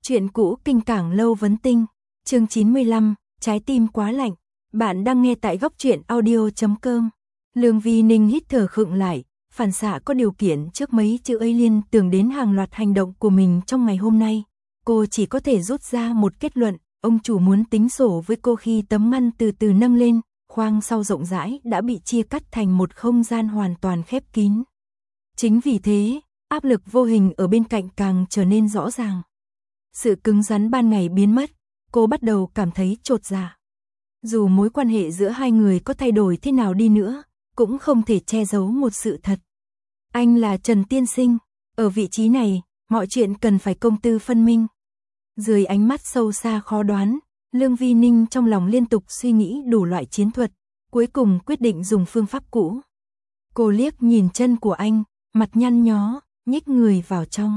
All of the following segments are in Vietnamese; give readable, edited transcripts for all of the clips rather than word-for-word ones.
Chuyện cũ kinh cảng lâu vấn tinh, chương 95, trái tim quá lạnh. Bạn đang nghe tại góc truyện audio.com. Lương Vi Ninh hít thở khựng lại, phản xạ có điều kiện trước mấy chữ ấy liên tưởng đến hàng loạt hành động của mình trong ngày hôm nay. Cô chỉ có thể rút ra một kết luận, ông chủ muốn tính sổ với cô khi tấm ngăn từ từ nâng lên, khoang sau rộng rãi đã bị chia cắt thành một không gian hoàn toàn khép kín. Chính vì thế, áp lực vô hình ở bên cạnh càng trở nên rõ ràng. Sự cứng rắn ban ngày biến mất, cô bắt đầu cảm thấy chột dạ. Dù mối quan hệ giữa hai người có thay đổi thế nào đi nữa, cũng không thể che giấu một sự thật. Anh là Trần Tiên Sinh, ở vị trí này, mọi chuyện cần phải công tư phân minh. Dưới ánh mắt sâu xa khó đoán, Lương Vi Ninh trong lòng liên tục suy nghĩ đủ loại chiến thuật, cuối cùng quyết định dùng phương pháp cũ. Cô liếc nhìn chân của anh, mặt nhăn nhó, nhích người vào trong.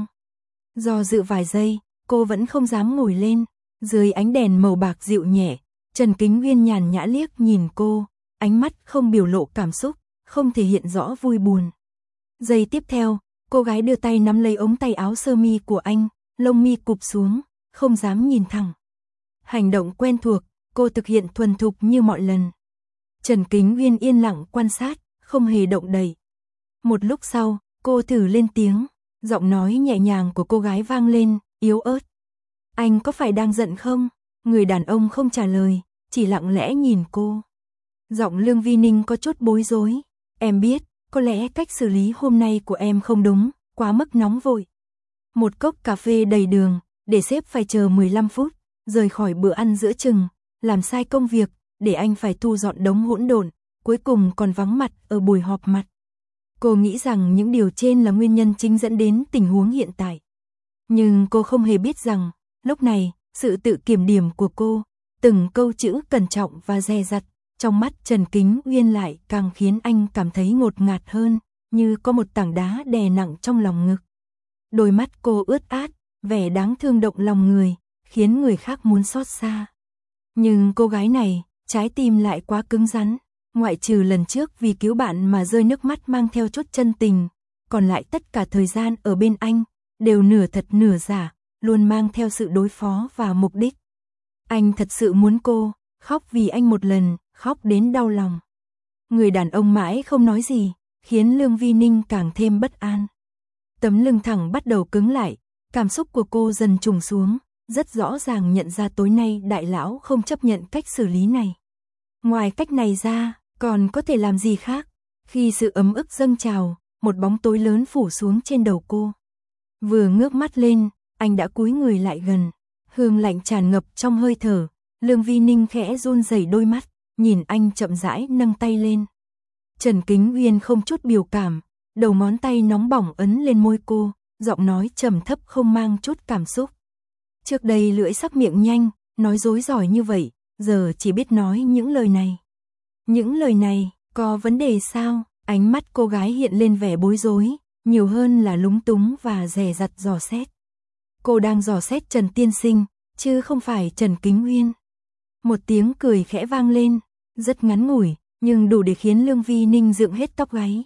Do dự vài giây, cô vẫn không dám ngồi lên, dưới ánh đèn màu bạc dịu nhẹ, Trần Kính Nguyên nhàn nhã liếc nhìn cô, ánh mắt không biểu lộ cảm xúc, không thể hiện rõ vui buồn. Giây tiếp theo, cô gái đưa tay nắm lấy ống tay áo sơ mi của anh, lông mi cụp xuống, không dám nhìn thẳng. Hành động quen thuộc, cô thực hiện thuần thục như mọi lần. Trần Kính Nguyên yên lặng quan sát, không hề động đậy. Một lúc sau, cô thử lên tiếng, giọng nói nhẹ nhàng của cô gái vang lên, yếu ớt. Anh có phải đang giận không? Người đàn ông không trả lời, chỉ lặng lẽ nhìn cô. Giọng Lương Vi Ninh có chút bối rối. Em biết, có lẽ cách xử lý hôm nay của em không đúng, quá mức nóng vội. Một cốc cà phê đầy đường, để sếp phải chờ 15 phút, rời khỏi bữa ăn giữa chừng, làm sai công việc, để anh phải thu dọn đống hỗn độn, cuối cùng còn vắng mặt ở buổi họp mặt. Cô nghĩ rằng những điều trên là nguyên nhân chính dẫn đến tình huống hiện tại. Nhưng cô không hề biết rằng, lúc này, sự tự kiểm điểm của cô, từng câu chữ cẩn trọng và dè dặt, trong mắt Trần Kính Nguyên lại càng khiến anh cảm thấy ngột ngạt hơn, như có một tảng đá đè nặng trong lòng ngực. Đôi mắt cô ướt át, vẻ đáng thương động lòng người, khiến người khác muốn xót xa. Nhưng cô gái này, trái tim lại quá cứng rắn, ngoại trừ lần trước vì cứu bạn mà rơi nước mắt mang theo chút chân tình, còn lại tất cả thời gian ở bên anh, đều nửa thật nửa giả, luôn mang theo sự đối phó và mục đích. Anh thật sự muốn cô, khóc vì anh một lần, khóc đến đau lòng. Người đàn ông mãi không nói gì, khiến Lương Vi Ninh càng thêm bất an. Tấm lưng thẳng bắt đầu cứng lại, cảm xúc của cô dần trùng xuống, rất rõ ràng nhận ra tối nay đại lão không chấp nhận cách xử lý này. Ngoài cách này ra, còn có thể làm gì khác? Khi sự ấm ức dâng trào, một bóng tối lớn phủ xuống trên đầu cô. Vừa ngước mắt lên, anh đã cúi người lại gần, hương lạnh tràn ngập trong hơi thở. Lương Vi Ninh khẽ run rẩy đôi mắt, nhìn anh chậm rãi nâng tay lên. Trần Kính Nguyên không chút biểu cảm, đầu ngón tay nóng bỏng ấn lên môi cô, giọng nói trầm thấp không mang chút cảm xúc. Trước đây lưỡi sắc miệng nhanh, nói dối giỏi như vậy, giờ chỉ biết nói những lời này. Những lời này, có vấn đề sao? Ánh mắt cô gái hiện lên vẻ bối rối, nhiều hơn là lúng túng và dè dặt dò xét. Cô đang dò xét Trần Tiên Sinh, chứ không phải Trần Kính Nguyên. Một tiếng cười khẽ vang lên, rất ngắn ngủi, nhưng đủ để khiến Lương Vi Ninh dựng hết tóc gáy.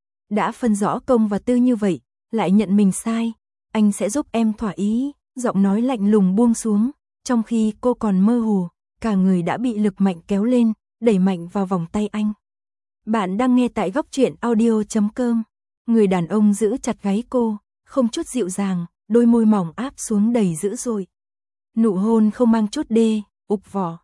Đã phân rõ công và tư như vậy, lại nhận mình sai, anh sẽ giúp em thỏa ý, giọng nói lạnh lùng buông xuống, trong khi cô còn mơ hồ, cả người đã bị lực mạnh kéo lên, đẩy mạnh vào vòng tay anh. Bạn đang nghe tại góc truyện audio.com. Người đàn ông giữ chặt gáy cô, không chút dịu dàng, đôi môi mỏng áp xuống đầy dữ dội. Nụ hôn không mang chút ục vỏ.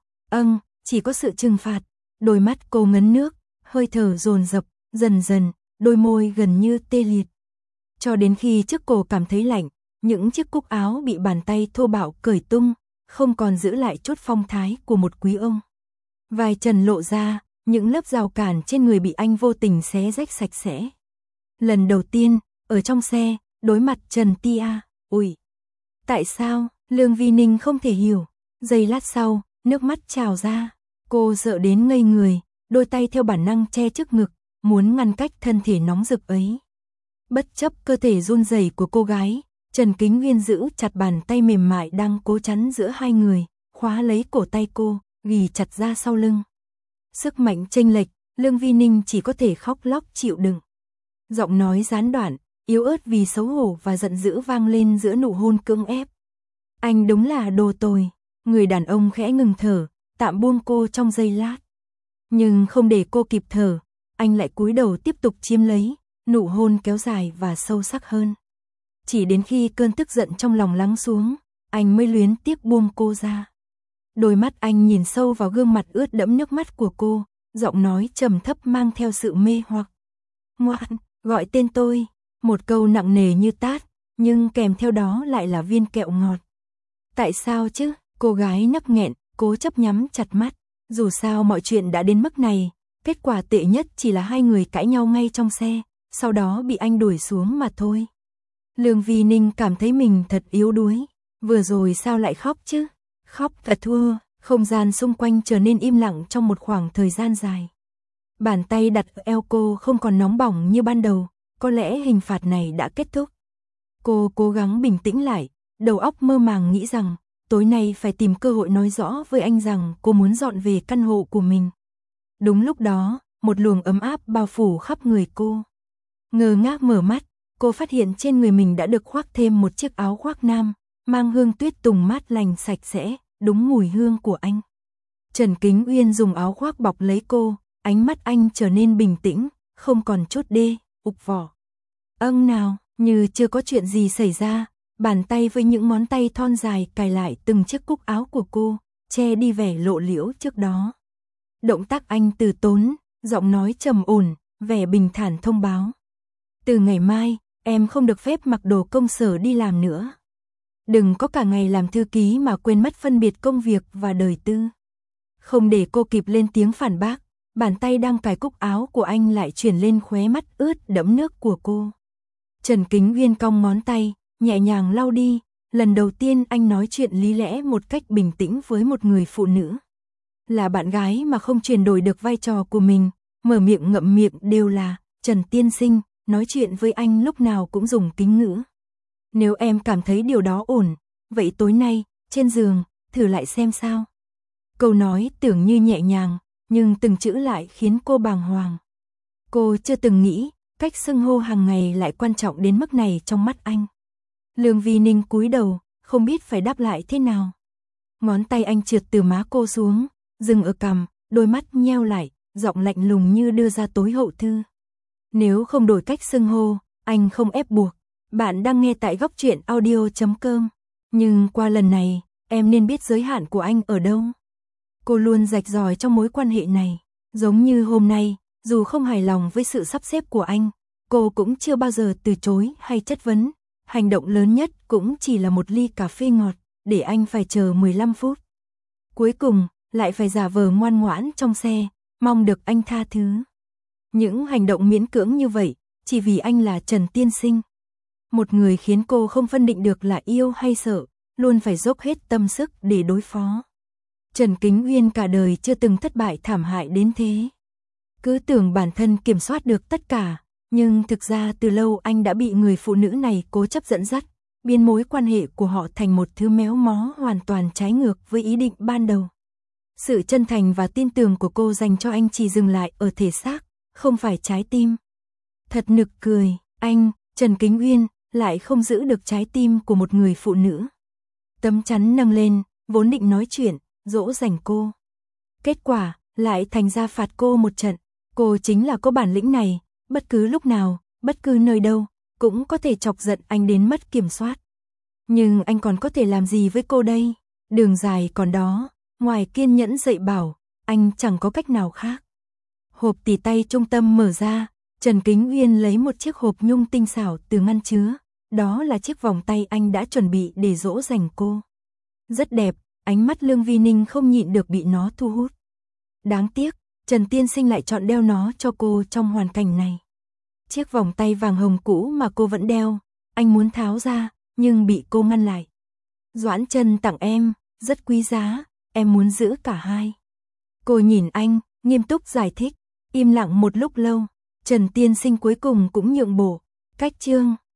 Chỉ có sự trừng phạt. Đôi mắt cô ngấn nước, hơi thở dồn dập, dần dần, đôi môi gần như tê liệt. Cho đến khi chiếc cổ cảm thấy lạnh, những chiếc cúc áo bị bàn tay thô bạo cởi tung, không còn giữ lại chút phong thái của một quý ông. Vai trần lộ ra, những lớp rào cản trên người bị anh vô tình xé rách sạch sẽ. Lần đầu tiên, ở trong xe, đối mặt Trần Tia, ui. Tại sao? Lương Vi Ninh không thể hiểu. Giây lát sau, nước mắt trào ra. Cô sợ đến ngây người, đôi tay theo bản năng che trước ngực, muốn ngăn cách thân thể nóng rực ấy. Bất chấp cơ thể run rẩy của cô gái, Trần Kính Nguyên giữ chặt bàn tay mềm mại đang cố chắn giữa hai người, khóa lấy cổ tay cô, ghì chặt ra sau lưng. Sức mạnh chênh lệch, Lương Vi Ninh chỉ có thể khóc lóc chịu đựng. Giọng nói gián đoạn, yếu ớt vì xấu hổ và giận dữ vang lên giữa nụ hôn cưỡng ép. Anh đúng là đồ tồi. Người đàn ông khẽ ngừng thở, tạm buông cô trong giây lát. Nhưng không để cô kịp thở, anh lại cúi đầu tiếp tục chiếm lấy, nụ hôn kéo dài và sâu sắc hơn. Chỉ đến khi cơn tức giận trong lòng lắng xuống, anh mới luyến tiếc buông cô ra. Đôi mắt anh nhìn sâu vào gương mặt ướt đẫm nước mắt của cô, giọng nói trầm thấp mang theo sự mê hoặc. Ngoan, gọi tên tôi. Một câu nặng nề như tát, nhưng kèm theo đó lại là viên kẹo ngọt. Tại sao chứ? Cô gái nấc nghẹn, cố chấp nhắm chặt mắt. Dù sao mọi chuyện đã đến mức này, kết quả tệ nhất chỉ là hai người cãi nhau ngay trong xe, sau đó bị anh đuổi xuống mà thôi. Lương Vi Ninh cảm thấy mình thật yếu đuối. Vừa rồi sao lại khóc chứ? Khóc thật thua. Không gian xung quanh trở nên im lặng trong một khoảng thời gian dài. Bàn tay đặt ở eo cô không còn nóng bỏng như ban đầu, có lẽ hình phạt này đã kết thúc. Cô cố gắng bình tĩnh lại, đầu óc mơ màng nghĩ rằng tối nay phải tìm cơ hội nói rõ với anh rằng cô muốn dọn về căn hộ của mình. Đúng lúc đó, một luồng ấm áp bao phủ khắp người cô. Ngơ ngác mở mắt, cô phát hiện trên người mình đã được khoác thêm một chiếc áo khoác nam, mang hương tuyết tùng mát lành sạch sẽ, đúng mùi hương của anh. Trần Kính Uyên dùng áo khoác bọc lấy cô, ánh mắt anh trở nên bình tĩnh, không còn chút ục vỏ. Nào, như chưa có chuyện gì xảy ra, bàn tay với những ngón tay thon dài cài lại từng chiếc cúc áo của cô, che đi vẻ lộ liễu trước đó. Động tác anh từ tốn, giọng nói trầm ổn, vẻ bình thản thông báo. Từ ngày mai, em không được phép mặc đồ công sở đi làm nữa. Đừng có cả ngày làm thư ký mà quên mất phân biệt công việc và đời tư. Không để cô kịp lên tiếng phản bác, bàn tay đang cài cúc áo của anh lại chuyển lên khóe mắt ướt đẫm nước của cô. Trần Kính Uyên cong ngón tay, nhẹ nhàng lau đi, lần đầu tiên anh nói chuyện lý lẽ một cách bình tĩnh với một người phụ nữ. Là bạn gái mà không chuyển đổi được vai trò của mình, mở miệng ngậm miệng đều là Trần tiên sinh, nói chuyện với anh lúc nào cũng dùng kính ngữ. Nếu em cảm thấy điều đó ổn, vậy tối nay, trên giường, thử lại xem sao. Câu nói tưởng như nhẹ nhàng, nhưng từng chữ lại khiến cô bàng hoàng. Cô chưa từng nghĩ, cách xưng hô hàng ngày lại quan trọng đến mức này trong mắt anh. Lương Vi Ninh cúi đầu, không biết phải đáp lại thế nào. Ngón tay anh trượt từ má cô xuống, dừng ở cằm, đôi mắt nheo lại, giọng lạnh lùng như đưa ra tối hậu thư. Nếu không đổi cách xưng hô, anh không ép buộc. Bạn đang nghe tại góc truyện audio.com. Nhưng qua lần này, em nên biết giới hạn của anh ở đâu. Cô luôn rạch ròi trong mối quan hệ này. Giống như hôm nay, dù không hài lòng với sự sắp xếp của anh, cô cũng chưa bao giờ từ chối hay chất vấn. Hành động lớn nhất cũng chỉ là một ly cà phê ngọt, để anh phải chờ 15 phút. Cuối cùng, lại phải giả vờ ngoan ngoãn trong xe, mong được anh tha thứ. Những hành động miễn cưỡng như vậy, chỉ vì anh là Trần tiên sinh. Một người khiến cô không phân định được là yêu hay sợ, luôn phải dốc hết tâm sức để đối phó. Trần Kính Uyên cả đời chưa từng thất bại thảm hại đến thế. Cứ tưởng bản thân kiểm soát được tất cả, nhưng thực ra từ lâu anh đã bị người phụ nữ này cố chấp dẫn dắt, biến mối quan hệ của họ thành một thứ méo mó hoàn toàn trái ngược với ý định ban đầu. Sự chân thành và tin tưởng của cô dành cho anh chỉ dừng lại ở thể xác, không phải trái tim. Thật nực cười, anh, Trần Kính Uyên, lại không giữ được trái tim của một người phụ nữ. Tấm chắn nâng lên, vốn định nói chuyện, dỗ dành cô. Kết quả, lại thành ra phạt cô một trận. Cô chính là có bản lĩnh này, bất cứ lúc nào, bất cứ nơi đâu, cũng có thể chọc giận anh đến mất kiểm soát. Nhưng anh còn có thể làm gì với cô đây? Đường dài còn đó, ngoài kiên nhẫn dạy bảo, anh chẳng có cách nào khác. Hộp tỉ tay trung tâm mở ra, Trần Kính Uyên lấy một chiếc hộp nhung tinh xảo từ ngăn chứa, đó là chiếc vòng tay anh đã chuẩn bị để dỗ dành cô. Rất đẹp, ánh mắt Lương Vi Ninh không nhịn được bị nó thu hút. Đáng tiếc, Trần tiên sinh lại chọn đeo nó cho cô trong hoàn cảnh này. Chiếc vòng tay vàng hồng cũ mà cô vẫn đeo, anh muốn tháo ra, nhưng bị cô ngăn lại. Doãn Trân tặng em, rất quý giá, em muốn giữ cả hai. Cô nhìn anh, nghiêm túc giải thích, im lặng một lúc lâu, Trần tiên sinh cuối cùng cũng nhượng bộ. Cách chương